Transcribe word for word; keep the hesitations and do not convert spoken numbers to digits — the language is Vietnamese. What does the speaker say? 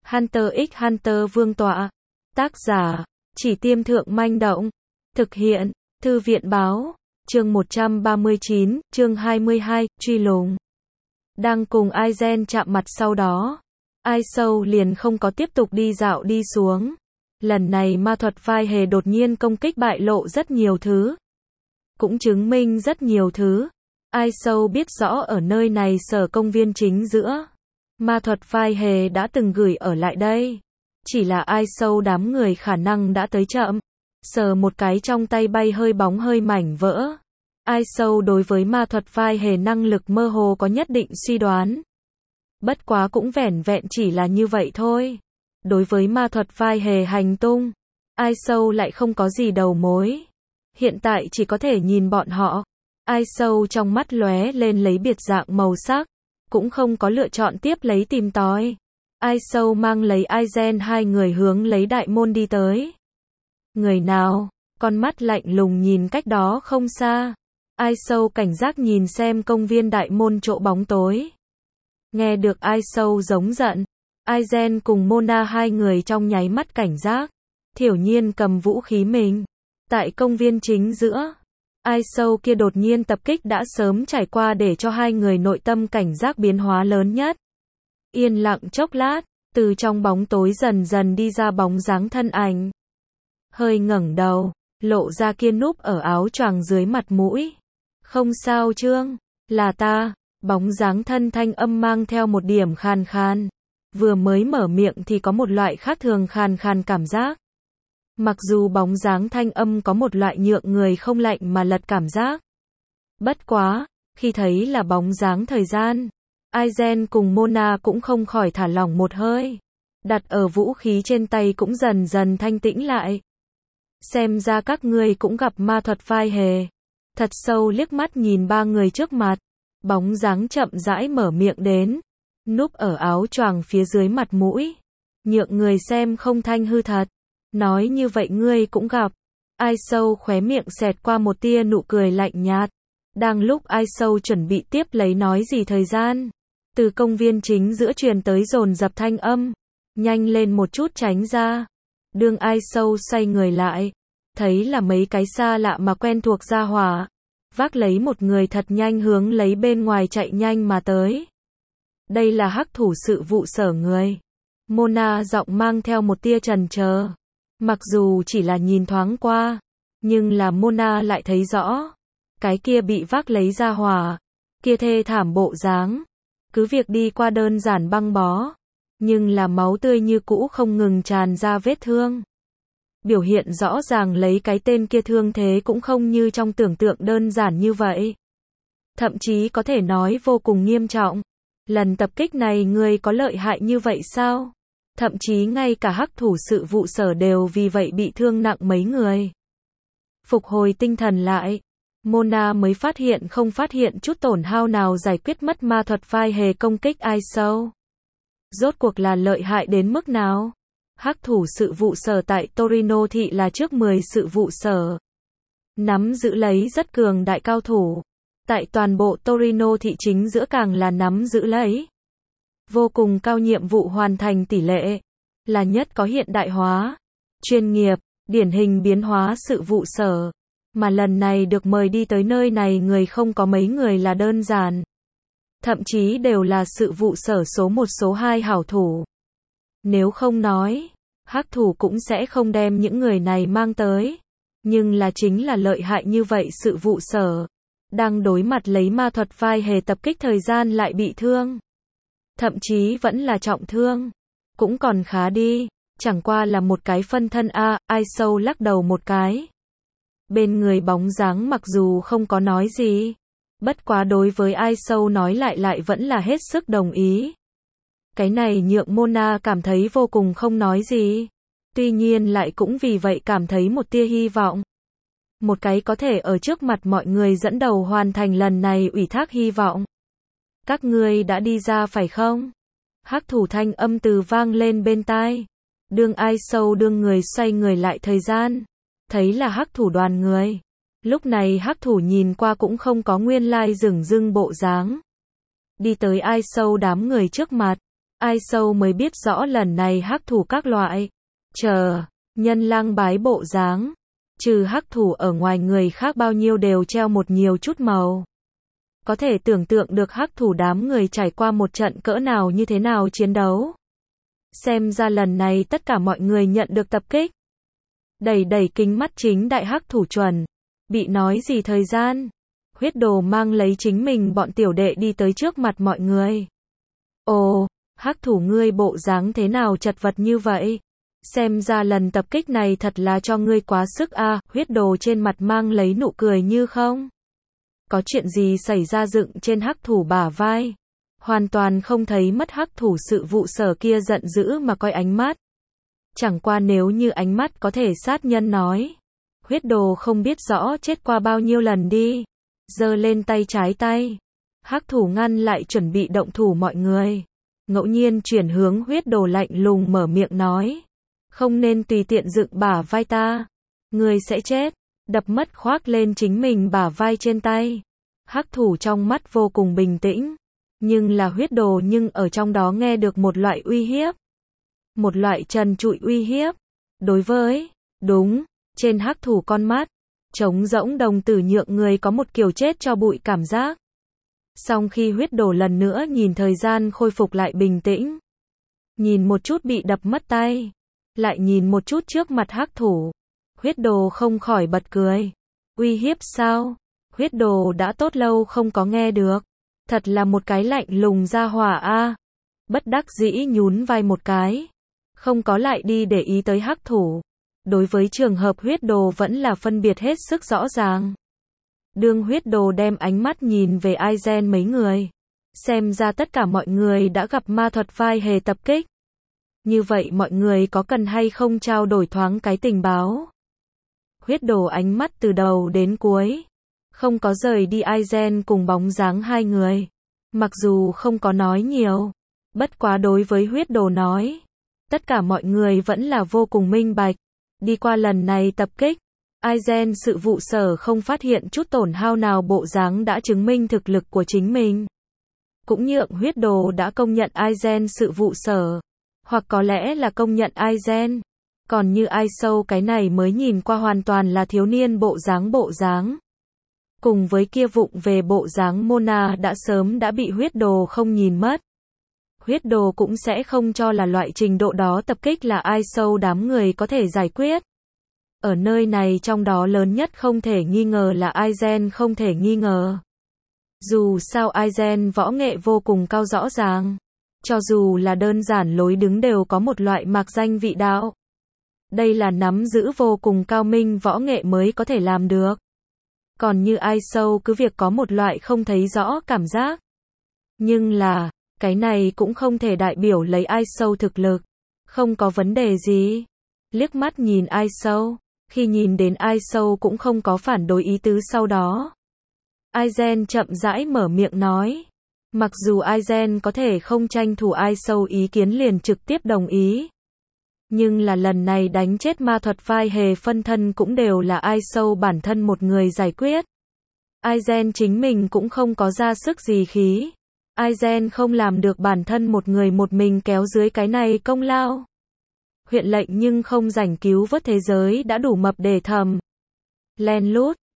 Hunter x Hunter Vương tọa. Tác giả, Chỉ Tiêm Thượng Manh Động. Thực hiện, Thư viện báo. Chương một trăm ba mươi chín, chương hai mươi hai, truy lùng. Đang cùng Aizen chạm mặt sau đó. Ai Sâu liền không có tiếp tục đi dạo đi xuống. Lần này ma thuật vai hề đột nhiên công kích bại lộ rất nhiều thứ. Cũng chứng minh rất nhiều thứ. Ai Sâu biết rõ ở nơi này sở công viên chính giữa. Ma thuật vai hề đã từng gửi ở lại đây. Chỉ là Ai Sâu đám người khả năng đã tới chậm. Sờ một cái trong tay bay hơi bóng hơi mảnh vỡ. Ai Sâu đối với ma thuật vai hề năng lực mơ hồ có nhất định suy đoán. Bất quá cũng vẻn vẹn chỉ là như vậy thôi. Đối với ma thuật vai hề hành tung, Ai Sâu lại không có gì đầu mối. Hiện tại chỉ có thể nhìn bọn họ. Ai Sâu trong mắt lóe lên lấy biệt dạng màu sắc. Cũng không có lựa chọn tiếp lấy tìm tòi. Ai Sâu mang lấy Aizen hai người hướng lấy đại môn đi tới. Người nào? Con mắt lạnh lùng nhìn cách đó không xa. Ai Sâu cảnh giác nhìn xem công viên đại môn chỗ bóng tối. Nghe được Ai Sâu giống giận. Aizen cùng Mona hai người trong nháy mắt cảnh giác. Thiểu nhiên cầm vũ khí mình. Tại công viên chính giữa. Ai Sâu kia đột nhiên tập kích đã sớm trải qua để cho hai người nội tâm cảnh giác biến hóa lớn nhất. Yên lặng chốc lát, từ trong bóng tối dần dần đi ra bóng dáng thân ảnh. Hơi ngẩng đầu, lộ ra kia núp ở áo choàng dưới mặt mũi. Không sao Trương, là ta. Bóng dáng thân thanh âm mang theo một điểm khàn khàn. Vừa mới mở miệng thì có một loại khác thường khàn khàn cảm giác. Mặc dù bóng dáng thanh âm có một loại nhượng người không lạnh mà lật cảm giác. Bất quá, khi thấy là bóng dáng thời gian, Aizen cùng Mona cũng không khỏi thả lỏng một hơi. Đặt ở vũ khí trên tay cũng dần dần thanh tĩnh lại. Xem ra các ngươi cũng gặp ma thuật vai hề. Thật sâu liếc mắt nhìn ba người trước mặt. Bóng dáng chậm rãi mở miệng đến. Núp ở áo choàng phía dưới mặt mũi. Nhượng người xem không thanh hư thật. Nói như vậy ngươi cũng gặp. Ai Sâu khóe miệng xẹt qua một tia nụ cười lạnh nhạt. Đang lúc Ai Sâu chuẩn bị tiếp lấy nói gì thời gian. Từ công viên chính giữa truyền tới dồn dập thanh âm. Nhanh lên một chút tránh ra. Đương Ai Sâu xoay người lại. Thấy là mấy cái xa lạ mà quen thuộc ra hỏa. Vác lấy một người thật nhanh hướng lấy bên ngoài chạy nhanh mà tới. Đây là hắc thủ sự vụ sở người. Mona giọng mang theo một tia chần chờ. Mặc dù chỉ là nhìn thoáng qua. Nhưng là Mona lại thấy rõ. Cái kia bị vác lấy ra hỏa. Kia thê thảm bộ dáng. Cứ việc đi qua đơn giản băng bó. Nhưng là máu tươi như cũ không ngừng tràn ra vết thương. Biểu hiện rõ ràng lấy cái tên kia thương thế cũng không như trong tưởng tượng đơn giản như vậy. Thậm chí có thể nói vô cùng nghiêm trọng. Lần tập kích này người có lợi hại như vậy sao? Thậm chí ngay cả hắc thủ sự vụ sở đều vì vậy bị thương nặng mấy người. Phục hồi tinh thần lại. Mona mới phát hiện không phát hiện chút tổn hao nào giải quyết mất ma thuật vai hề công kích Ai Sâu. Rốt cuộc là lợi hại đến mức nào? Hắc thủ sự vụ sở tại Torino thị là trước mười sự vụ sở. Nắm giữ lấy rất cường đại cao thủ. Tại toàn bộ Torino thị chính giữa càng là nắm giữ lấy. Vô cùng cao nhiệm vụ hoàn thành tỷ lệ. Là nhất có hiện đại hóa. Chuyên nghiệp, điển hình biến hóa sự vụ sở. Mà lần này được mời đi tới nơi này người không có mấy người là đơn giản. Thậm chí đều là sự vụ sở số một số hai hảo thủ. Nếu không nói, hắc thủ cũng sẽ không đem những người này mang tới. Nhưng là chính là lợi hại như vậy sự vụ sở. Đang đối mặt lấy ma thuật vai hề tập kích thời gian lại bị thương. Thậm chí vẫn là trọng thương. Cũng còn khá đi. Chẳng qua là một cái phân thân a. Ai Sâu lắc đầu một cái. Bên người bóng dáng mặc dù không có nói gì. Bất quá đối với Ai Sâu nói lại lại vẫn là hết sức đồng ý. Cái này nhượng Mona cảm thấy vô cùng không nói gì. Tuy nhiên lại cũng vì vậy cảm thấy một tia hy vọng. Một cái có thể ở trước mặt mọi người dẫn đầu hoàn thành lần này ủy thác hy vọng. Các ngươi đã đi ra phải không? Hắc thủ thanh âm từ vang lên bên tai. Đương Ai Sâu đương người xoay người lại thời gian. Thấy là hắc thủ đoàn người. Lúc này hắc thủ nhìn qua cũng không có nguyên lai dửng dưng bộ dáng. Đi tới Ai Sâu đám người trước mặt. Ai sâu mới biết rõ lần này hắc thủ các loại. Chờ, nhân lang bái bộ dáng. Trừ hắc thủ ở ngoài người khác bao nhiêu đều treo một nhiều chút màu. Có thể tưởng tượng được hắc thủ đám người trải qua một trận cỡ nào như thế nào chiến đấu. Xem ra lần này tất cả mọi người nhận được tập kích. Đẩy đẩy kính mắt chính đại hắc thủ chuẩn. Bị nói gì thời gian? Huyết đồ mang lấy chính mình bọn tiểu đệ đi tới trước mặt mọi người. Ồ, hắc thủ ngươi bộ dáng thế nào chật vật như vậy? Xem ra lần tập kích này thật là cho ngươi quá sức a. À, huyết đồ trên mặt mang lấy nụ cười như không. Có chuyện gì xảy ra dựng trên hắc thủ bả vai. Hoàn toàn không thấy mất hắc thủ sự vụ sở kia giận dữ mà coi ánh mắt. Chẳng qua nếu như ánh mắt có thể sát nhân nói. Huyết đồ không biết rõ chết qua bao nhiêu lần đi. Giơ lên tay trái tay. Hắc thủ ngăn lại chuẩn bị động thủ mọi người. Ngẫu nhiên chuyển hướng huyết đồ lạnh lùng mở miệng nói. Không nên tùy tiện dựng bả vai ta. Người sẽ chết. Đập mất khoác lên chính mình bả vai trên tay. Hắc thủ trong mắt vô cùng bình tĩnh. Nhưng là huyết đồ nhưng ở trong đó nghe được một loại uy hiếp. Một loại trần trụi uy hiếp. Đối với, đúng, trên hắc thủ con mắt, trống rỗng đồng tử nhượng người có một kiểu chết cho bụi cảm giác. Song khi huyết đồ lần nữa nhìn thời gian khôi phục lại bình tĩnh. Nhìn một chút bị đập mất tay. Lại nhìn một chút trước mặt hắc thủ. Huyết đồ không khỏi bật cười. Uy hiếp sao? Huyết đồ đã tốt lâu không có nghe được. Thật là một cái lạnh lùng ra hỏa a. Bất đắc dĩ nhún vai một cái. Không có lại đi để ý tới hắc thủ. Đối với trường hợp huyết đồ vẫn là phân biệt hết sức rõ ràng. Đương huyết đồ đem ánh mắt nhìn về Aizen mấy người. Xem ra tất cả mọi người đã gặp ma thuật vai hề tập kích. Như vậy mọi người có cần hay không trao đổi thoáng cái tình báo? Huyết đồ ánh mắt từ đầu đến cuối. Không có rời đi Aizen cùng bóng dáng hai người. Mặc dù không có nói nhiều. Bất quá đối với huyết đồ nói. Tất cả mọi người vẫn là vô cùng minh bạch. Đi qua lần này tập kích. Aizen sự vụ sở không phát hiện chút tổn hao nào bộ dáng đã chứng minh thực lực của chính mình. Cũng nhượng huyết đồ đã công nhận Aizen sự vụ sở. Hoặc có lẽ là công nhận Aizen. Còn như ai sâu cái này mới nhìn qua hoàn toàn là thiếu niên bộ dáng bộ dáng. Cùng với kia vụng về bộ dáng Mona đã sớm đã bị huyết đồ không nhìn mất. Huyết đồ cũng sẽ không cho là loại trình độ đó tập kích là ai sâu đám người có thể giải quyết. Ở nơi này trong đó lớn nhất không thể nghi ngờ là Aizen không thể nghi ngờ. Dù sao Aizen võ nghệ vô cùng cao rõ ràng. Cho dù là đơn giản lối đứng đều có một loại mạc danh vị đạo. Đây là nắm giữ vô cùng cao minh võ nghệ mới có thể làm được. Còn như ai sâu cứ việc có một loại không thấy rõ cảm giác. Nhưng là, cái này cũng không thể đại biểu lấy ai sâu thực lực. Không có vấn đề gì. Liếc mắt nhìn ai sâu. Khi nhìn đến ai sâu cũng không có phản đối ý tứ sau đó. Aizen chậm rãi mở miệng nói. Mặc dù Aizen có thể không tranh thủ ai sâu ý kiến liền trực tiếp đồng ý. Nhưng là lần này đánh chết ma thuật vai hề phân thân cũng đều là ai sâu bản thân một người giải quyết. Aizen chính mình cũng không có ra sức gì khí. Aizen không làm được bản thân một người một mình kéo dưới cái này công lao. Huyện lệnh nhưng không rảnh cứu vớt thế giới đã đủ mập để thầm. Len lút,